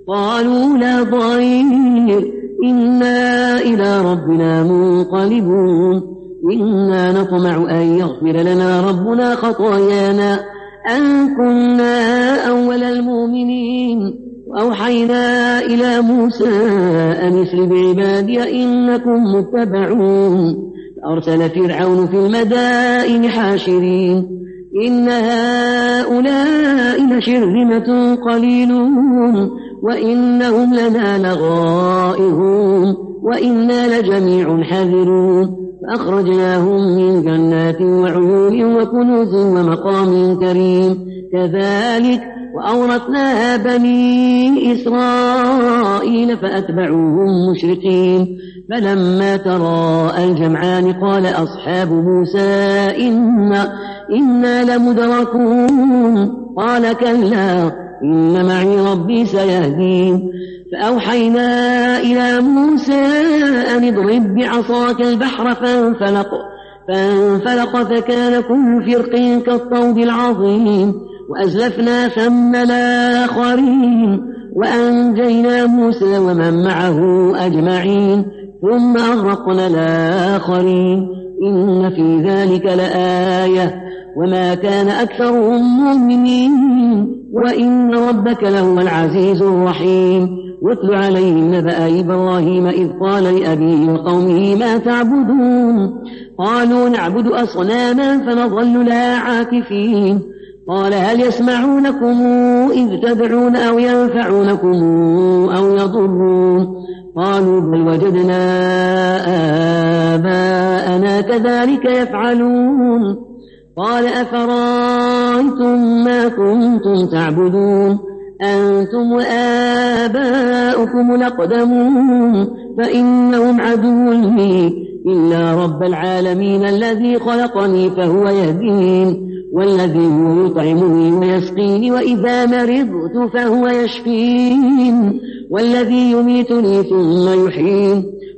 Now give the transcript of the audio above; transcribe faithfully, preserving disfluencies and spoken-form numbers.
قالوا لا ضير إنا إلى ربنا منقلبون إنا نطمع أن يغفر لنا ربنا خطايانا أن كنا أول المؤمنين وأوحينا إلى موسى أن اسر بعبادي إنكم متبعون فأرسل فرعون في المدائن حاشرين إن هؤلاء لشرذمة قليلون وإنهم لنا لغائظون وإنا لجميع حذرون فأخرجناهم من جنات وعيون وكنوز ومقام كريم كذلك وأورثناها بني إسرائيل فأتبعوهم مشرقين فلما تراءى الجمعان قال أصحاب موسى إنا, إنا لمدركون قال كلا إن معي ربي سيهدين فأوحينا إلى موسى أن اضرب بعصاك البحر فانفلق فانفلق فكان كل فرق كالطود العظيم وأزلفنا ثم الآخرين وأنجينا موسى ومن معه أجمعين ثم أغرقنا الآخرين إن في ذلك لآية وما كان أكثرهم مؤمنين وإن ربك لهو العزيز الرحيم واتل عليهم نبأ إبراهيم إذ قال لأبيه وقومه ما تعبدون قالوا نعبد أصناما فنظل لها عاكفين قال هل يسمعونكم إذ تدعون أو ينفعونكم أو يضرون قالوا بل وجدنا آباءنا كذلك يفعلون قال أفرأيتم ما كنتم تعبدون أنتم وآباؤكم الأقدمون فإنهم عدو لي إلا رب العالمين الذي خلقني فهو يهدين والذي هو يطعمني ويسقيني وإذا مرضت فهو يشفين والذي يميتني ثم يحيين